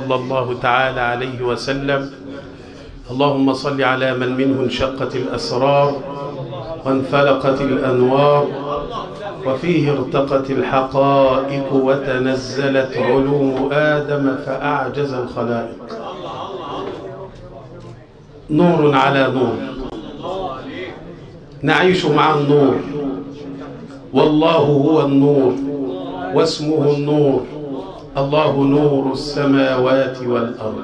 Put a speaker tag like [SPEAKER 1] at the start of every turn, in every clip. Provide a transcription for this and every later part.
[SPEAKER 1] صلى الله تعالى عليه وسلم. اللهم صل على من منه انشقت الأسرار وانفلقت الأنوار وفيه ارتقت الحقائق وتنزلت علوم آدم فأعجز الخلائق. نور على نور، نعيش مع النور، والله هو النور واسمه النور. الله نور السماوات والأرض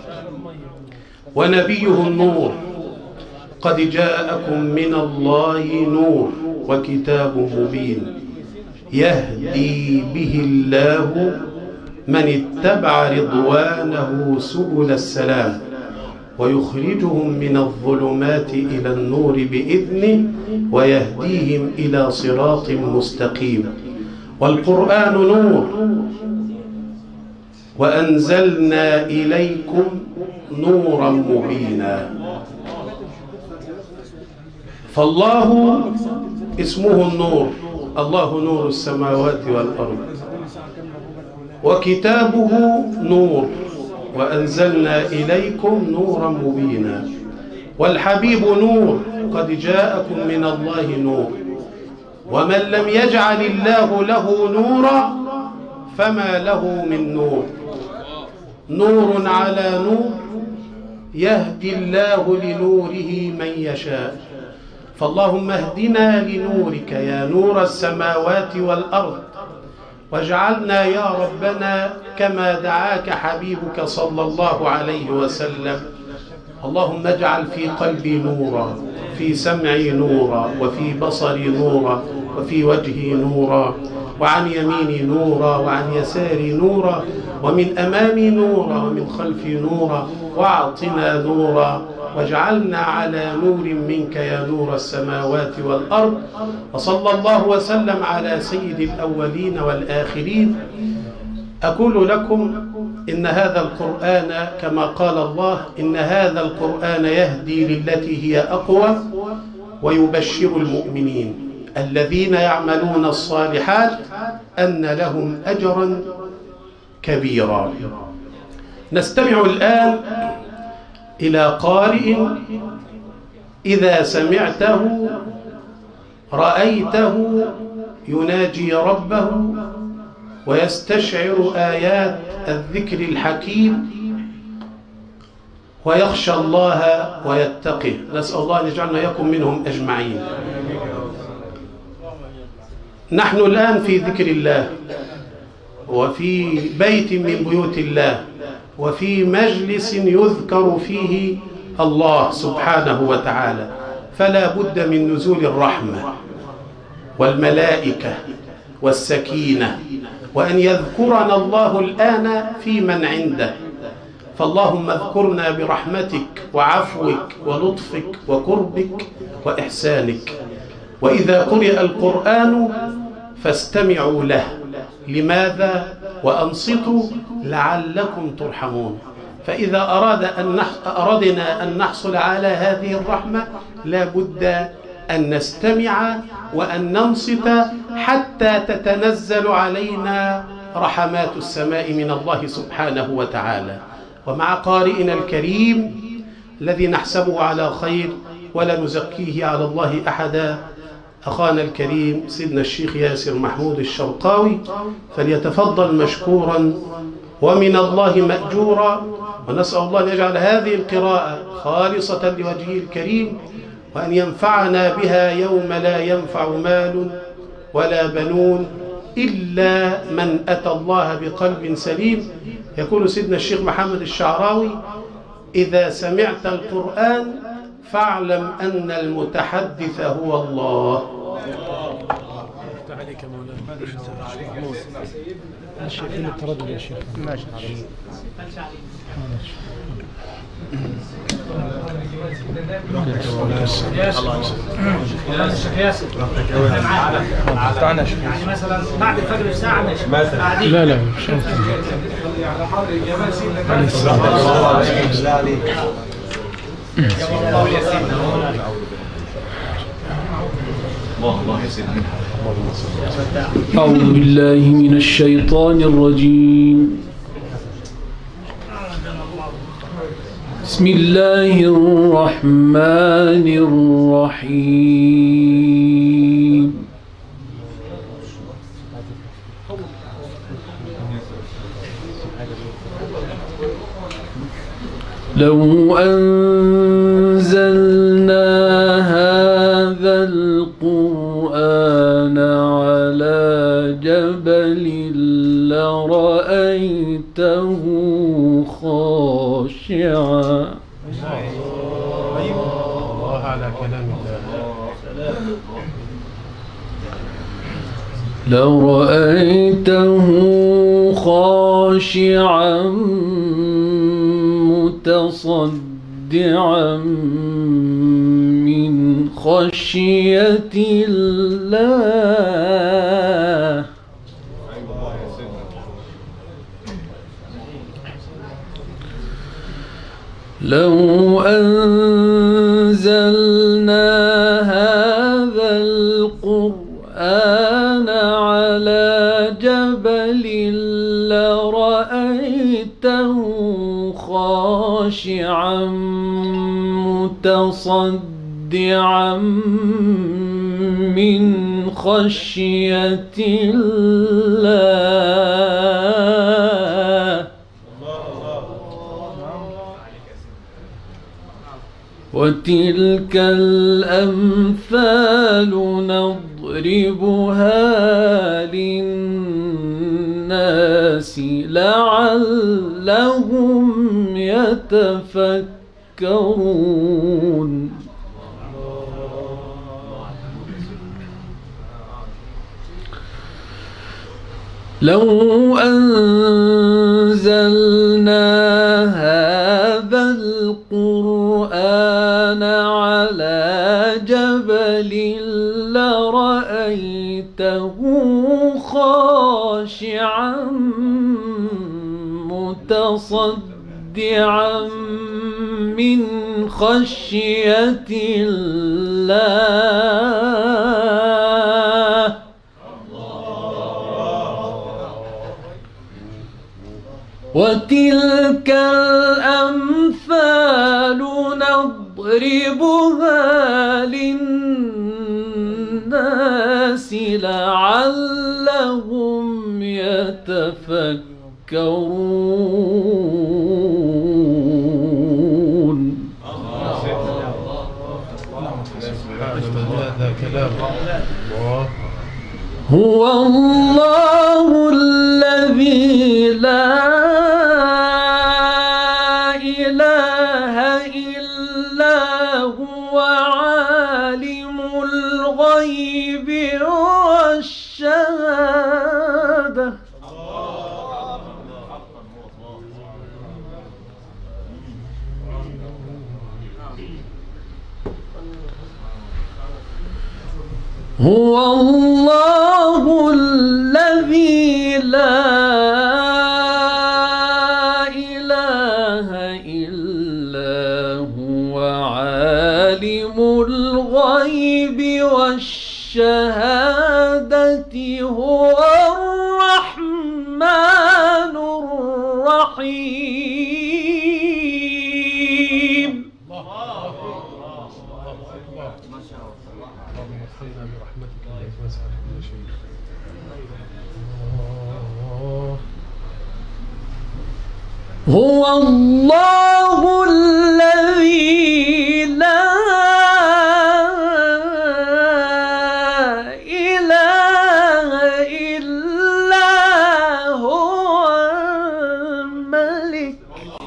[SPEAKER 1] ونبيه النور. قد جاءكم من الله نور وكتاب مبين يهدي به الله من اتبع رضوانه سبل السلام ويخرجهم من الظلمات إلى النور بإذنه ويهديهم إلى صراط مستقيم. والقرآن نور وأنزلنا إليكم نورا مبينا. فالله اسمه النور، الله نور السماوات والأرض، وكتابه نور وأنزلنا إليكم نورا مبينا. والحبيب نور، قد جاءكم من الله نور. ومن لم يجعل الله له نورا فما له من نور. نور على نور يهدي الله لنوره من يشاء. فاللهم اهدنا لنورك يا نور السماوات والأرض، واجعلنا يا ربنا كما دعاك حبيبك صلى الله عليه وسلم. اللهم اجعل في قلبي نورا، في سمعي نورا، وفي بصري نورا، وفي وجهي نورا، وعن يميني نورا، وعن يساري نورا، ومن أمامي نورا، ومن خلفي نورا، واعطنا نورا، واجعلنا على نور منك يا نور السماوات والأرض. وصلى الله وسلم على سيد الأولين والآخرين. أقول لكم إن هذا القرآن كما قال الله إن هذا القرآن يهدي للتي هي أقوى ويبشر المؤمنين الذين يعملون الصالحات أن لهم أجرا كبيرا. نستمع الآن إلى قارئ إذا سمعته رأيته يناجي ربه ويستشعر آيات الذكر الحكيم ويخشى الله ويتقه. نسأل الله أن يجعلنا إياكم منهم أجمعين. نحن الآن في ذكر الله وفي بيت من بيوت الله وفي مجلس يذكر فيه الله سبحانه وتعالى، فلا بد من نزول الرحمة والملائكة والسكينة، وأن يذكرنا الله الآن في من عنده. فاللهم اذكرنا برحمتك وعفوك ولطفك وقربك وإحسانك. وإذا قرئ القرآن فاستمعوا له. لماذا؟ وأنصتوا لعلكم ترحمون. فإذا أردنا أن نحصل على هذه الرحمة لا بد أن نستمع وأن ننصت حتى تتنزل علينا رحمات السماء من الله سبحانه وتعالى. ومع قارئنا الكريم الذي نحسبه على خير ولا نزكيه على الله أحدا، أخانا الكريم سيدنا الشيخ ياسر محمود الشرقاوي، فليتفضل مشكورا ومن الله مأجورا. ونسأل الله أن يجعل هذه القراءة خالصة لوجهه الكريم، وأن ينفعنا بها يوم لا ينفع مال ولا بنون إلا من أتى الله بقلب سليم. يقول سيدنا الشيخ محمد الشعراوي: إذا سمعت القرآن فاعلم أن المتحدث هو الله.
[SPEAKER 2] عليك مولانا. شايفين التردد يا شيخ؟ ماشي.
[SPEAKER 3] يعني مثلا بعد الفجر بساعة ماشي.
[SPEAKER 2] لا مش
[SPEAKER 4] أعوذ بالله من الشيطان الرجيم. بسم الله الرحمن الرحيم. لو أنزلنا هذا القرآن على جبل لرأيته خاشعا.
[SPEAKER 1] الله على كلام الله.
[SPEAKER 4] لرأيته خاشعا متصدعا من خشية الله. لو أنزلنا هذا القرآن على جبل لرأيته خاشعا متصدعا من خشية الله. وتلك الأمثال نضربها للناس لعلهم يتفكرون. لو أنزلنا هذا القرآن على جبل لرأيته خاشعا متصدعا من خشية الله. وتلك الأمثال نضربها للناس لعلهم يتفكرون.
[SPEAKER 1] هذا كلام الله.
[SPEAKER 4] هو الله الذي لا إله إلا هو عالم الغيب والشهادة. هو الله الذي لا إله إلا هو عالم الغيب والشهادة. هو الرحمن الرحيم. هو الله الذي لا إله إلا هو الملك.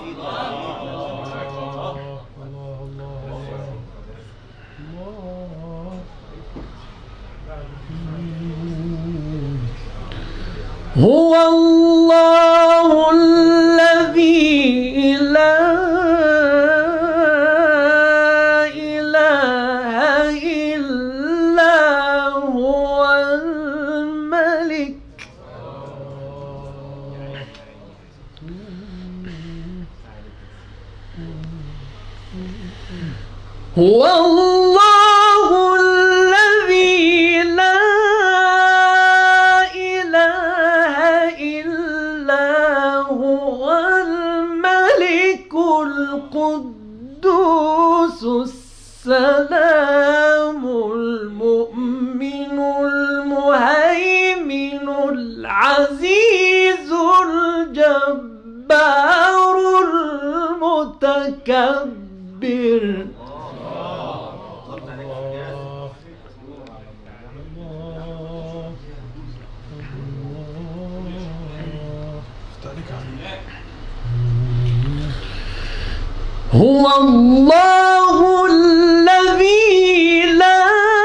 [SPEAKER 4] هو الله الذي لا إله إلا هو الملك. هو الله الذي لا إله إلا هو الملك القدوس السلام المؤمن المهيمن العزيز الجبار المتكبر. هو الله الذي لا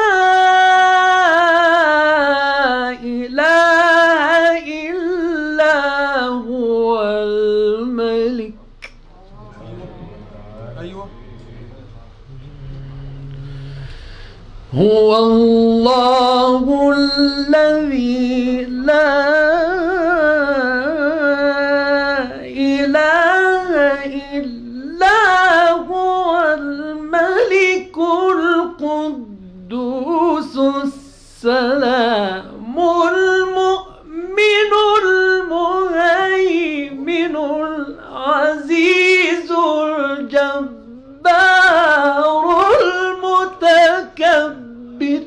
[SPEAKER 4] إله إلا هو الملك. هو الله الذي لا إله إلا هو الملك القدوس السلام المؤمن المهيمن العزيز الجبار المتكبر.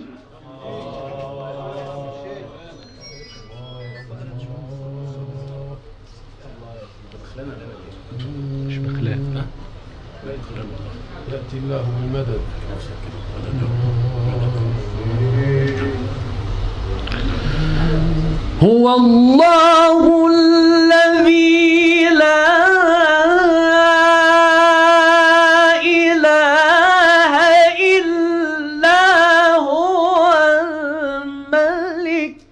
[SPEAKER 2] يأتي الله بالمدد.
[SPEAKER 4] هو الله الذي لا إله إلا هو الملك.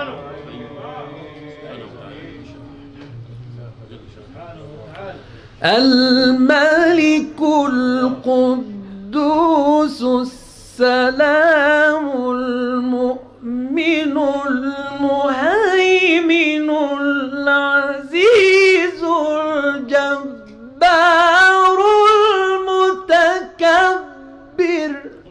[SPEAKER 4] الملك القدوس السلام المؤمن المهيمن العزيز الجبار المتكبر.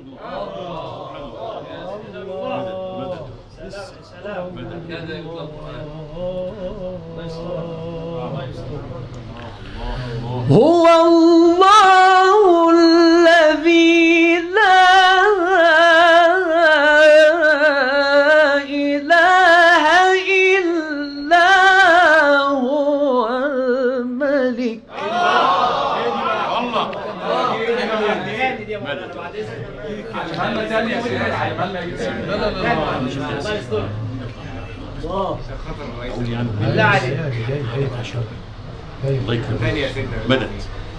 [SPEAKER 4] هو الله الذي لا إله إلا هو الملك.
[SPEAKER 3] بالله عليك
[SPEAKER 5] مدد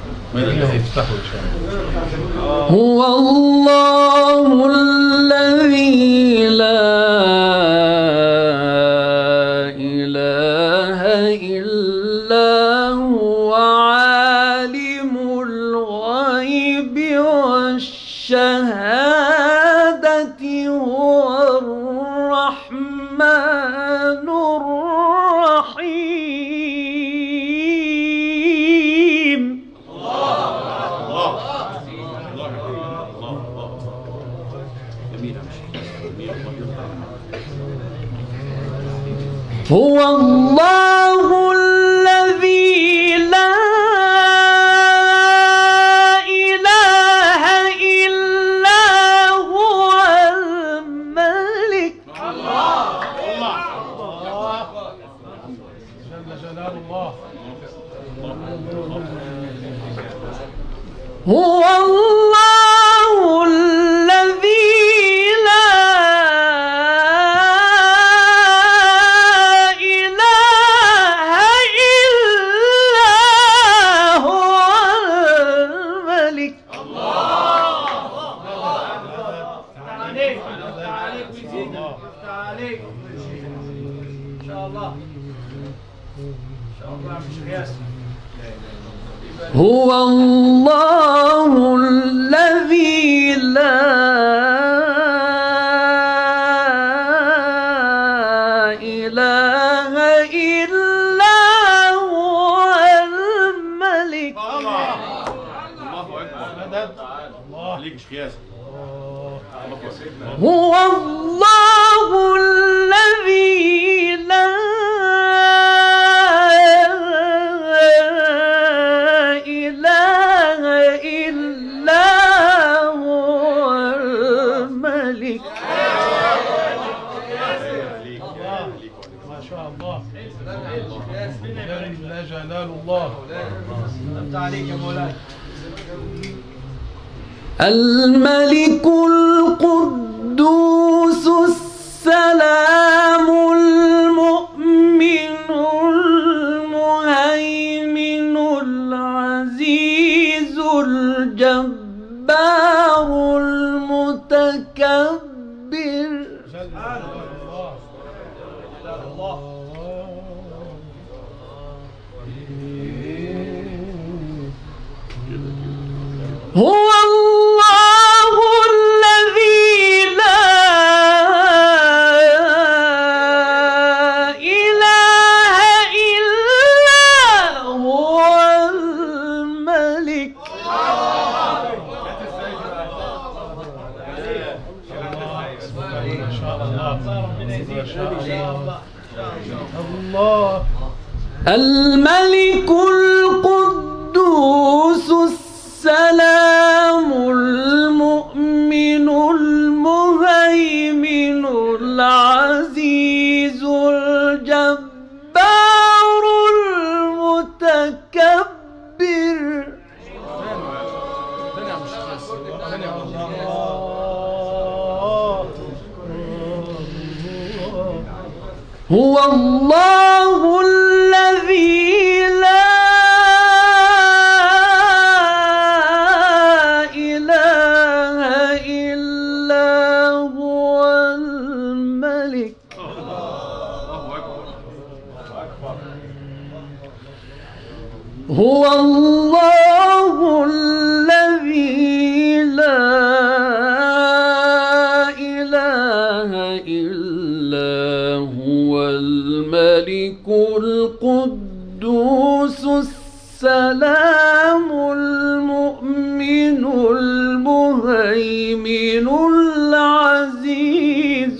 [SPEAKER 4] هو الله الذي لا إله إلا هو عالم الغيب والشهادة هو الرحمن الرحيم. هو الله الذي لا إله إلا هو الملك. هو الله الذي لا إله إلا هو الملك.
[SPEAKER 3] عليك ويزيدك عليك إن شاء الله مش قياس.
[SPEAKER 4] هو الله الذي لا إله إلا هو الملك.
[SPEAKER 5] الله أكبر. عليك مش قياس.
[SPEAKER 4] هو الله الذي لا إله الملك القدوس السلام المؤمن المهيمن العزيز الجبار المتكبر. هو الله الذي لا إله إلا هو الملك. الملك القدوس السلام المؤمن المهيمن العزيز الجبار المتكبر. هو الله الذي لا إله إلا هو الملك. هو الله الذي لا إله إلا هو الملك القدوس السلام المؤمن المهيمن العزيز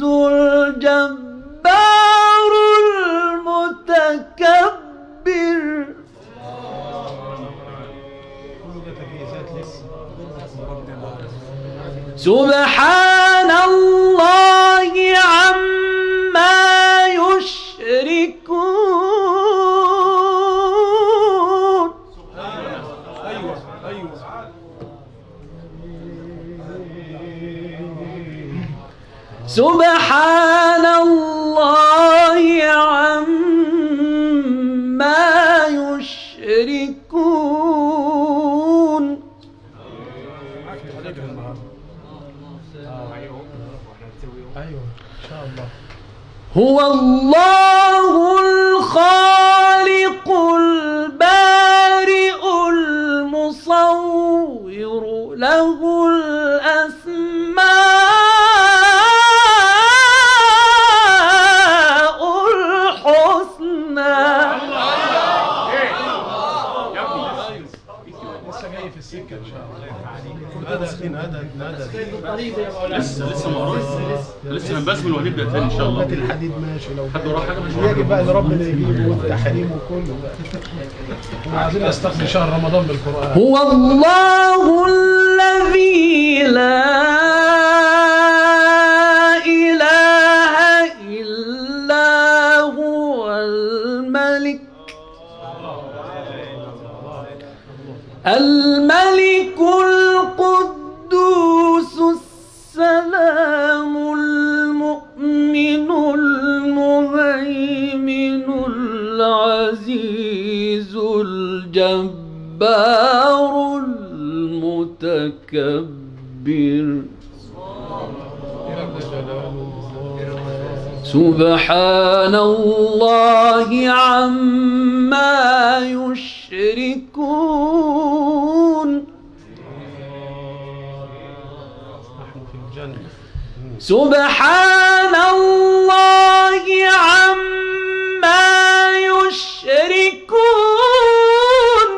[SPEAKER 4] الجبار المتكبر. سبحان الله عما يشركون. سبحان الله عما يشركون. هو الله الخالق البارئ المصور له الأسماء الحسنى.
[SPEAKER 2] لسه جاي في السكه ان شاء الله.
[SPEAKER 5] لسه ما قريت لسه بنبسم وهنبدا تاني ان شاء الله.
[SPEAKER 2] الحديد ماشي لو
[SPEAKER 5] حد وراه حاجه مش
[SPEAKER 2] يجب بقى ان ربنا يجيبه والتحريم وكله بقى. عايزين نستقبل شهر رمضان بالقران.
[SPEAKER 4] هو الله الذي لا إله إلا هو الملك. الملك القدوس السلام المؤمن المهيمن العزيز الجبار المتكبر. سبحان الله عما يشركون. سبحان الله عما يشركون.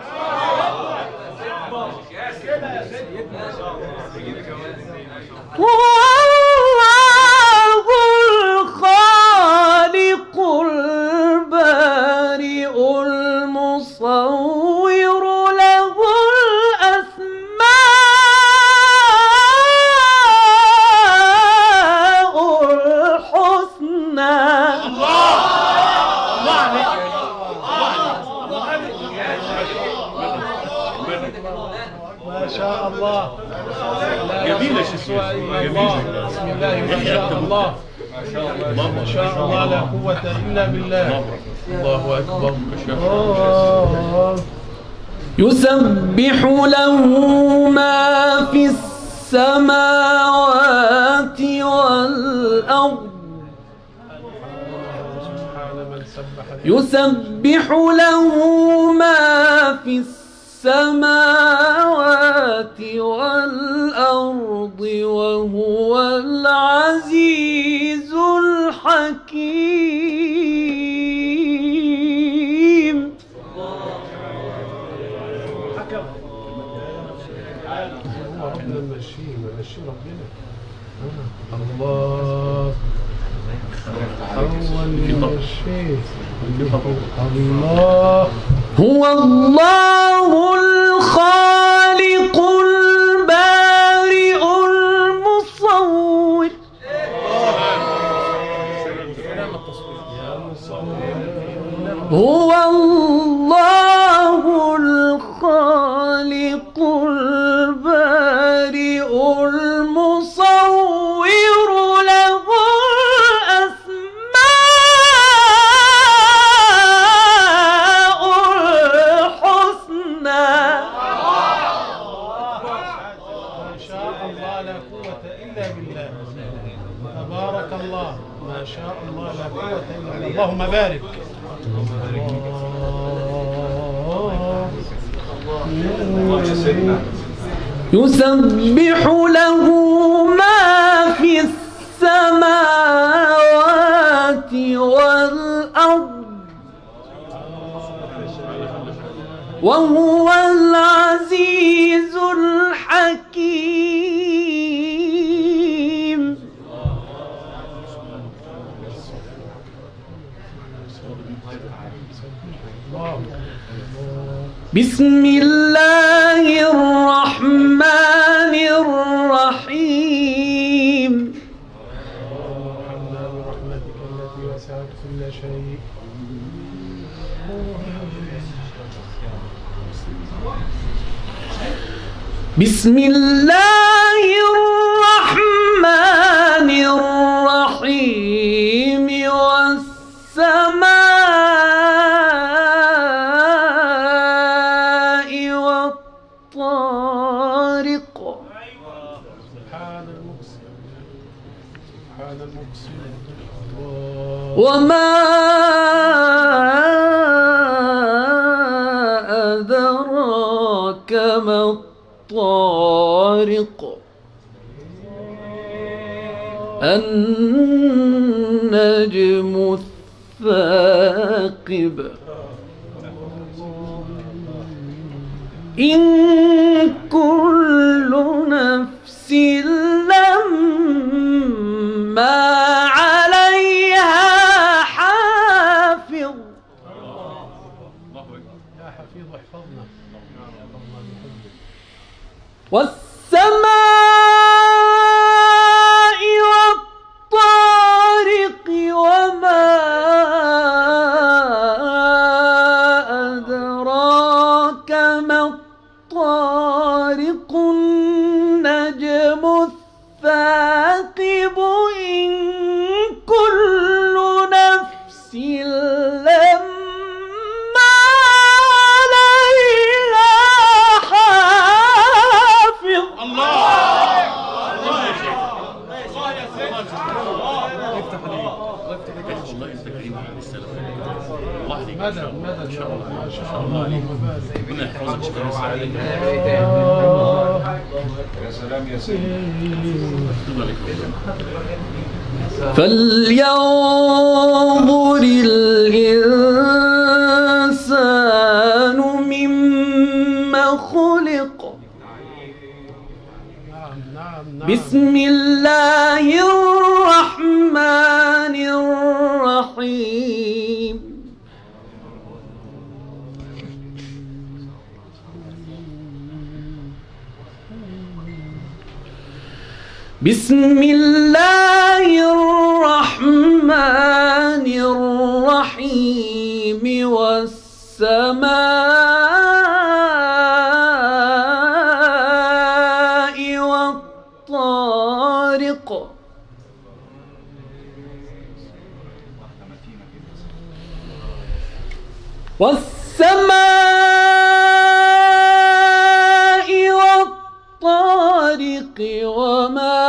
[SPEAKER 4] والله الخالق البارئ المصور له الأسماء
[SPEAKER 2] ما شاء الله.
[SPEAKER 5] جميل يا شيخ.
[SPEAKER 2] جميل. بسم الله ما شاء الله. ما شاء الله لا قوة إلا بالله. الله أكبر.
[SPEAKER 4] يسبح له ما في السماوات والأرض يسبح له ما في السماوات والأرض وهو العزيز الحكيم.
[SPEAKER 2] ربنا مشي ربنا. الله الله
[SPEAKER 4] هو الله الخالق البارئ المصور. هو الله الخالق البارئ المصور له الأسماء الحسنى.
[SPEAKER 2] ما شاء الله لا قوة إلا بالله. تبارك الله. ما شاء الله لا قوة إلا بالله. اللهم بارك.
[SPEAKER 4] يسبح له ما في السماوات والأرض وهو العزيز الحكيم. بسم الله الرحمن الرحيم.
[SPEAKER 2] برحمتك التي وسعت كل شيء.
[SPEAKER 4] بسم الله الرحمن الرحيم والسماء والطارق.
[SPEAKER 2] سبحان المقسم. سبحان المقسم.
[SPEAKER 4] وما أدراك ما الطارق. النجم الثاقب. إن كل نفس لما عليها حافظ.
[SPEAKER 2] يا حفيظ احفظنا.
[SPEAKER 4] والسماء والطارق وما أدراك ما الطارق. النجم الثاقب. إن كل نفس لما عليها حافظ.
[SPEAKER 2] مدد مدد يا رب. ما شاء الله.
[SPEAKER 5] ربنا يحفظك شكرا عليك.
[SPEAKER 6] يا سلام يا سيدي.
[SPEAKER 4] فلينظر الإنسان مما خلق. بسم الله الرحمن الرحيم. بسم الله الرحمن الرحيم. والسماء والسماء والطارق وما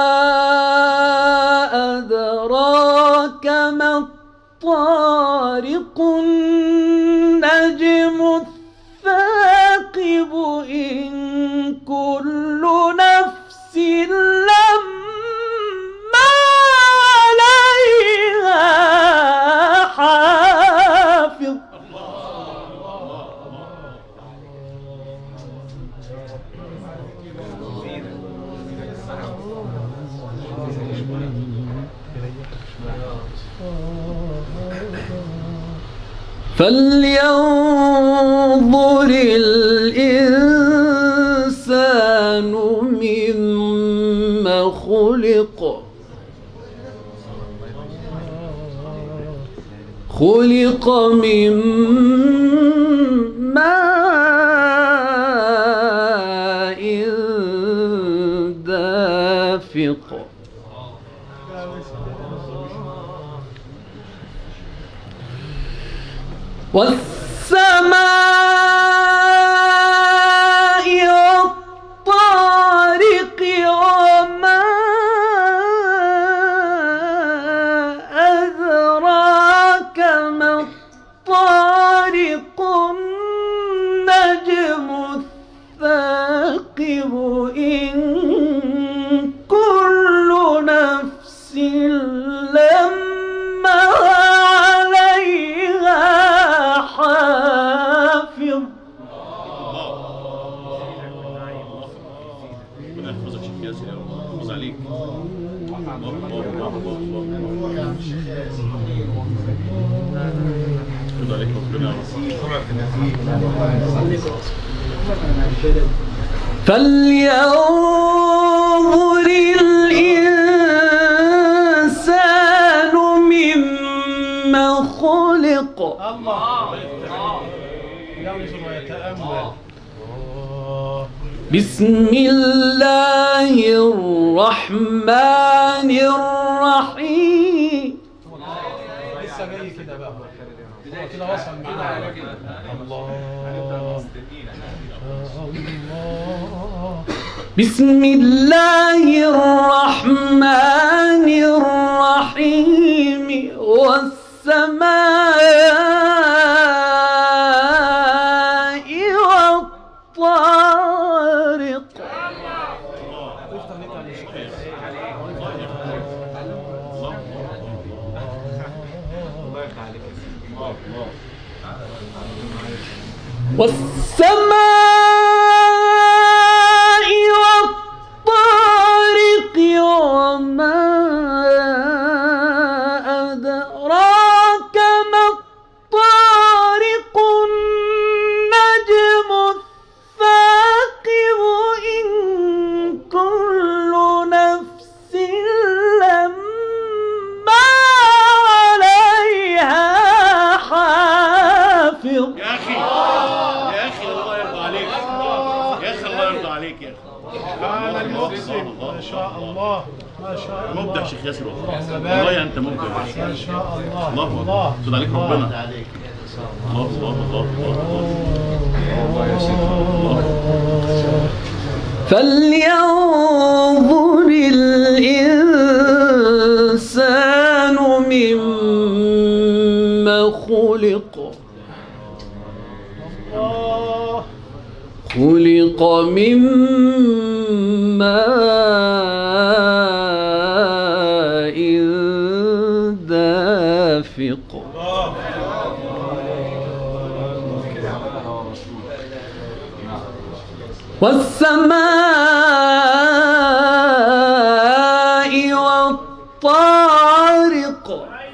[SPEAKER 4] أدراك ما الطارق النجم الثاقب إن كل نفس لما عليها حافظ فلينظر الإنسان مما خلق خلق من ماء دافق والسماء والطارق وما أدراك ما الطارق النجم الثاقب إن كل نفس لما عليها حافظ.
[SPEAKER 5] ربنا يحفظك شيخ ياسر يا رب، يحفظ عليك. يحفظ عليك ربنا.
[SPEAKER 4] فلينظر الإنسان مما خلق
[SPEAKER 2] الله ينظر ويتأمل.
[SPEAKER 4] بسم الله الرحمن الرحيم.
[SPEAKER 2] لسه جاي كده بقى، هو كده وصل معانا. الله
[SPEAKER 4] بسم الله الرحمن الرحيم. والسماء والطارق. والسماء والطارق وما أدراك ما الطارق النجم الثاقب إن كل نفس لما عليها حافظ.
[SPEAKER 5] يا أخي الله يرضى عليك. يا أخي الله يرضى عليك يا أخي.
[SPEAKER 2] أنا المقسم. ما شاء الله ما شاء الله.
[SPEAKER 5] مبدع شيخ ياسر والله أنت مبدع.
[SPEAKER 2] ما شاء الله.
[SPEAKER 5] الله أكبر. صد عليك ربنا. الله
[SPEAKER 4] فلينظر الإنسان مما خلق خلق من ماء دافق والسماء والطارق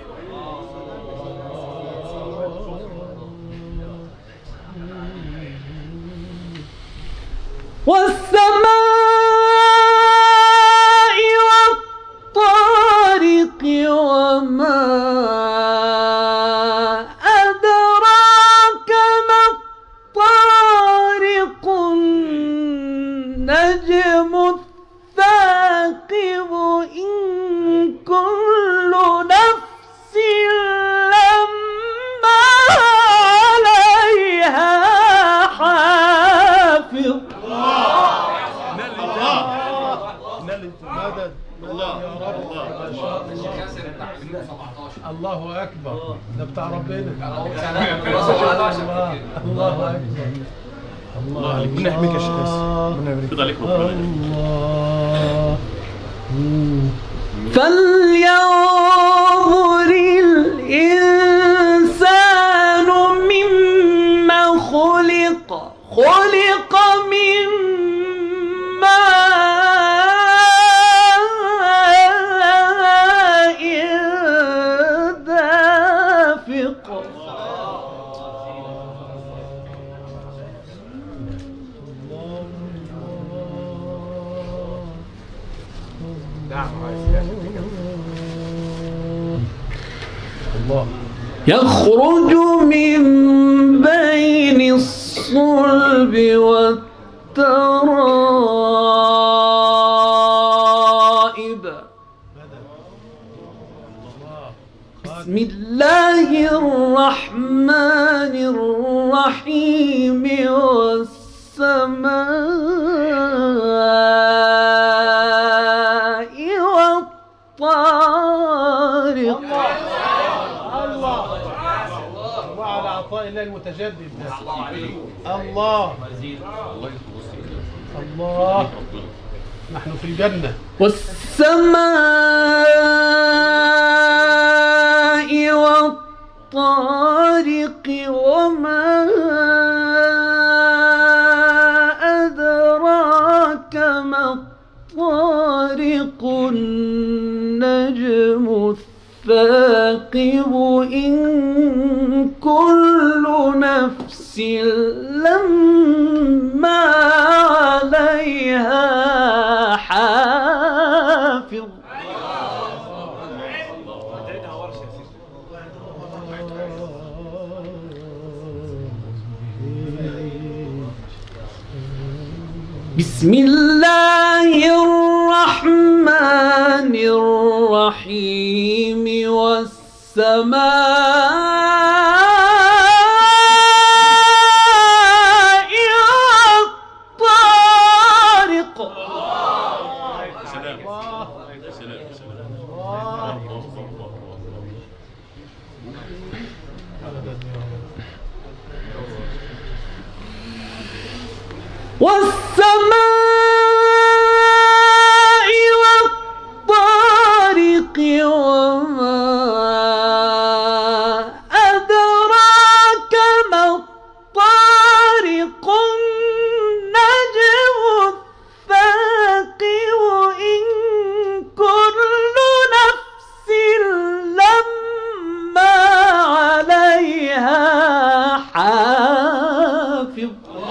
[SPEAKER 4] والسماء والطارق وما أدراك ما الطارق النجم الثاقب
[SPEAKER 2] ربنا. الله اكبر.
[SPEAKER 5] الله عليك.
[SPEAKER 6] ربنا يحميك يا شيخ ياسر، ربنا يبارك
[SPEAKER 5] كده عليك ربنا.
[SPEAKER 2] الله.
[SPEAKER 4] فلينظر الإنسان مما خلق من ماء دافق. يخرج من بين الصلب والترائب. بسم الله الرحمن الرحيم. والسماء والطارق.
[SPEAKER 2] الله على عطاء الله المتجدد ده. الله الله. نحن في الجنة.
[SPEAKER 4] والسماء والطارق وما أدراك ما الطارق. النجم الثاقب. إن كل نفس لما عليها حافظ. بسم الله الرحمن الرحيم. والسماء والطارق.
[SPEAKER 5] سلام سلام
[SPEAKER 4] والسماء والطارق وما أدراك ما الطارق. النجم الثاقب. إن كل نفس لما عليها حافظ.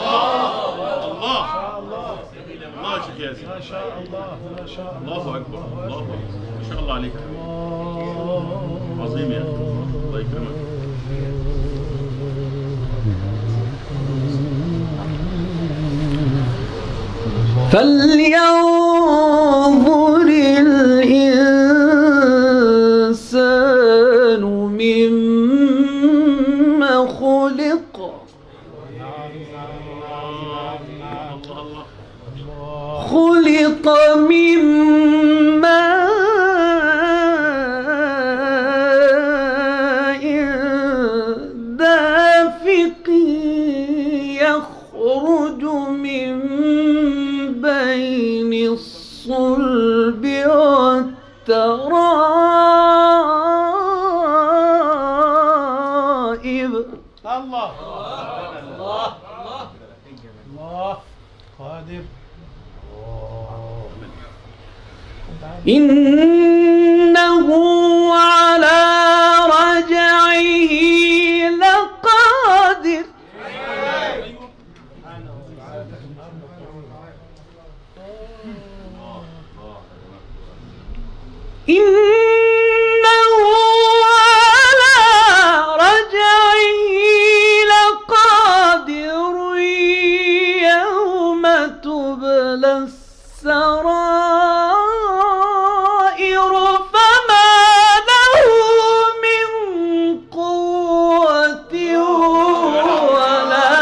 [SPEAKER 5] الله يا شيخ ياسر.
[SPEAKER 2] ما شاء الله ما شاء الله.
[SPEAKER 5] الله اكبر الله اكبر. ما شاء الله عليك. عظيم يا اخي. الله يكرمك.
[SPEAKER 4] فلينظر الإنسان مما خلق. خلق من ماء دافق. يخرج من بين الصلب والترائب.
[SPEAKER 2] الله الله الله قادر.
[SPEAKER 4] إنه على رجعه لقادر. إنه على رجعه لقادر. يوم تبلى السرائر. فما له من قوة ولا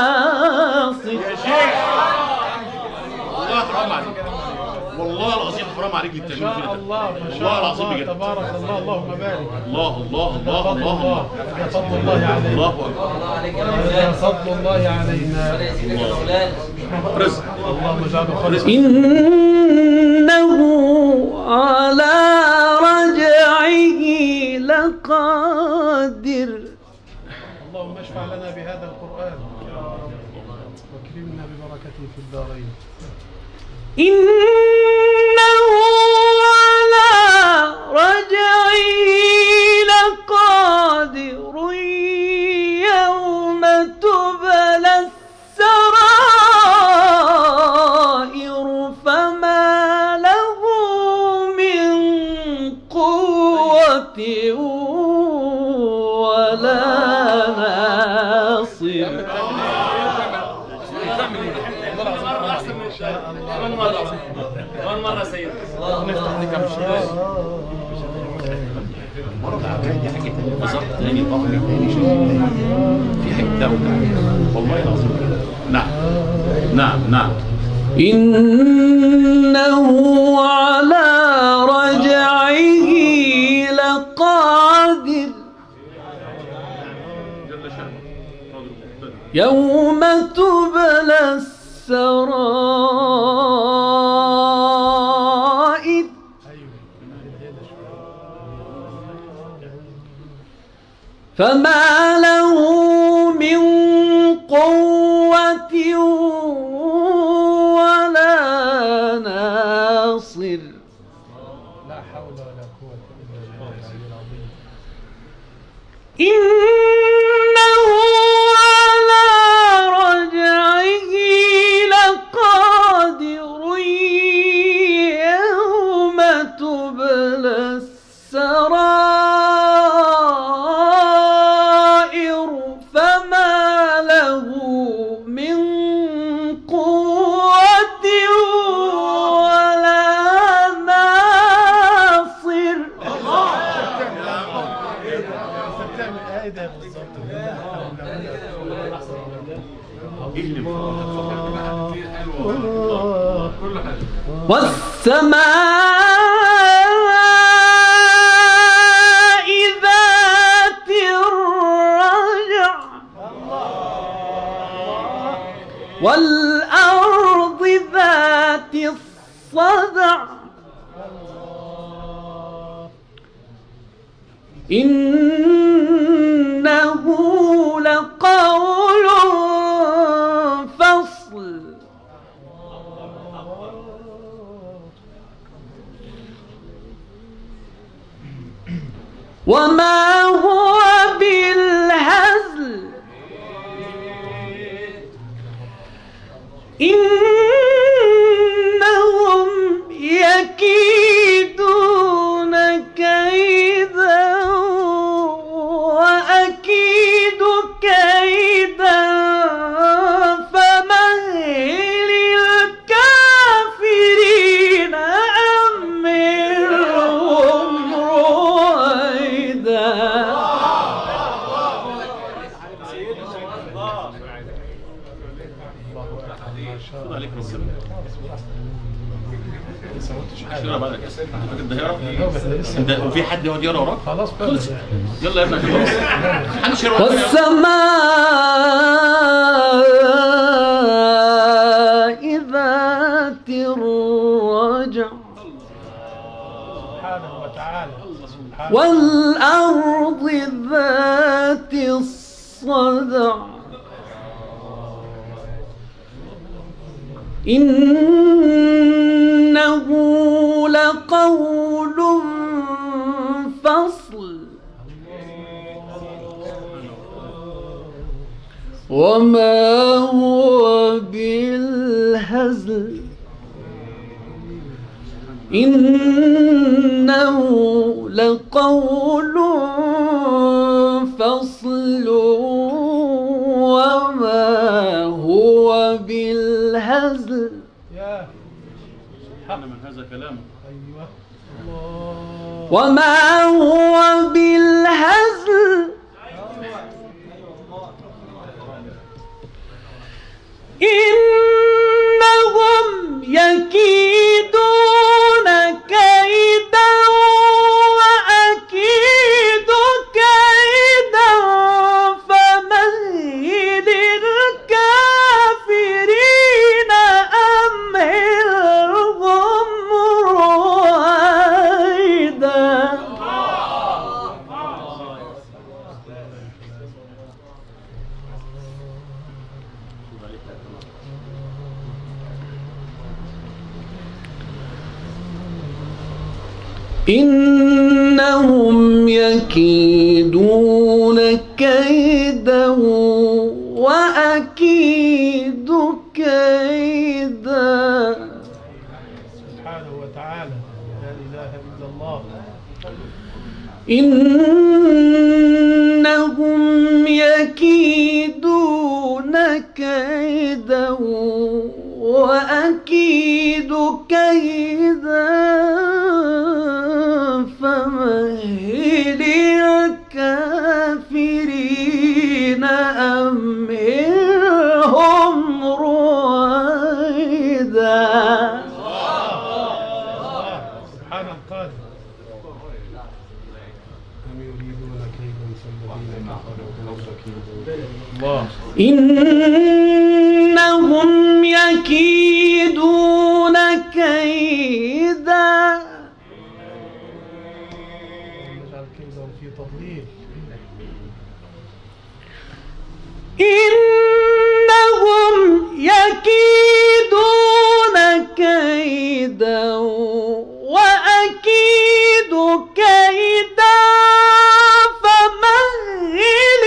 [SPEAKER 4] ناصر.
[SPEAKER 5] الله حرام عليك والله العظيم حرام عليك اللي
[SPEAKER 2] ما
[SPEAKER 5] بتعمله
[SPEAKER 2] شاء
[SPEAKER 5] كده.
[SPEAKER 2] الله ما
[SPEAKER 5] والله
[SPEAKER 2] شاء
[SPEAKER 5] العظيم
[SPEAKER 2] الله
[SPEAKER 5] بجد.
[SPEAKER 2] تبارك الله اللهم بارك.
[SPEAKER 5] الله الله
[SPEAKER 2] هذا
[SPEAKER 5] الله
[SPEAKER 2] فضل
[SPEAKER 5] الله
[SPEAKER 2] الله هذا فضل الله علينا.
[SPEAKER 5] الله اكبر.
[SPEAKER 2] هذا فضل الله علينا.
[SPEAKER 5] رزق.
[SPEAKER 2] اللهم اجعله خالص.
[SPEAKER 4] إنه على رجعه لقادر.
[SPEAKER 2] اللهم اشفع لنا بهذا القرآن يا رب واكرمنا ببركته في الدارين.
[SPEAKER 4] إنه على رجعه لقادر يوم تبلى السرائر فما له من قوة ولا ناصر.
[SPEAKER 3] كمان مرة سيد.
[SPEAKER 6] نفتح لك كم شيء.
[SPEAKER 5] بالظبط تاني طبعا تاني شيء في حته والله العظيم. نعم نعم نعم.
[SPEAKER 4] إنه على رجعه لقادر يوم تبلى السرائر فما له من قوة ولا ناصر.
[SPEAKER 2] لا حول ولا قوة إلا بالله العلي العظيم.
[SPEAKER 4] إنه على رجعه لقادر يوم تبلى السرائر فما له من قوة ولا ناصر.
[SPEAKER 2] بتعمل ايه ده بالظبط؟
[SPEAKER 5] ايه اللي
[SPEAKER 4] والسماء ذات الرجع والأرض ذات الصدع إنه لقول فصل وما هو بالهزل إنهم يكيدون كيدا وأكيد كيدا فمهل الكافرين أمهلهم رويدا.
[SPEAKER 5] عليك ربنا. شو بعدك؟ فاكر الظاهرة؟ انت وفي حد يقعد يقرا وراك؟
[SPEAKER 2] خلاص بقى.
[SPEAKER 5] يلا يا ابني خلاص. محدش يقرا وراك.
[SPEAKER 4] والسماء ذات الرجع
[SPEAKER 2] سبحانه وتعالى.
[SPEAKER 4] والأرض ذات الصدع إنه لقول فصل وما هو بالهزل إنه لقول فصل وما هو بالهزل.
[SPEAKER 2] يا
[SPEAKER 5] من هذا كلامه.
[SPEAKER 2] ايوه
[SPEAKER 4] وما هو بالهزل إنهم يكيدون إنهم يكيدون كيدا وأكيد كيدا.
[SPEAKER 2] سبحانه وتعالى، لا إله إلا الله.
[SPEAKER 4] إنهم يكيدون كيدا وأكيد كيدا فمهل الكافرين أمهلهم رويدا.
[SPEAKER 2] سبحان القادر. أم يريدون كيدا فالذين كفروا.
[SPEAKER 4] إنهم يكيدون كيدا.
[SPEAKER 2] نجعل كيدهم في تضليل.
[SPEAKER 4] إنهم يكيدون كيدا وأكيد كيدا فمهل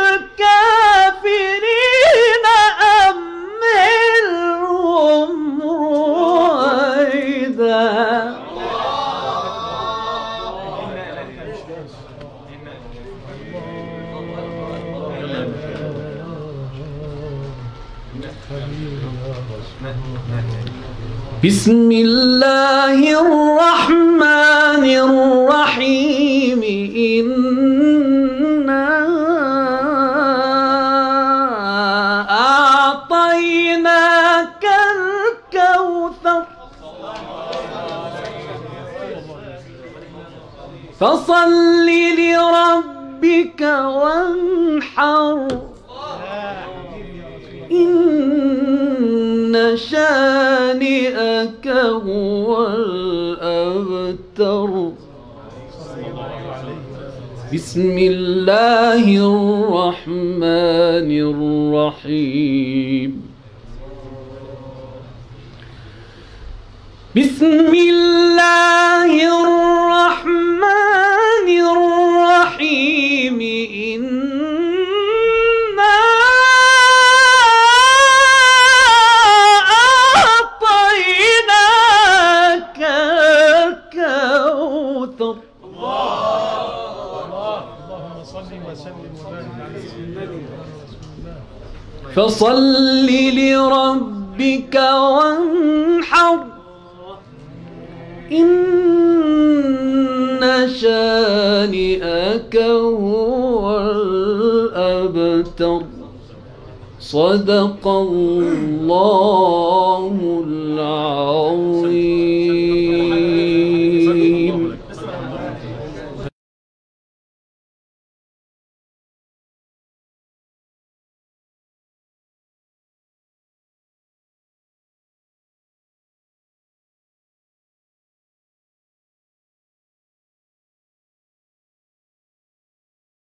[SPEAKER 4] الكافرين أمهلهم رويدا. بسم الله الرحمن الرحيم. إنا أعطيناك الكوثر فصل لربك وانحر إن شانئك هو الأبتر. بسم الله الرحمن الرحيم. بسم الله الرحمن الرحيم. إنا أعطيناك الكوثر
[SPEAKER 2] اللهم صل وسلم وبارك على سيدنا رسول الله.
[SPEAKER 4] فصل لربك وانحر إن شانئك هو الأبتر. صدق الله العظيم.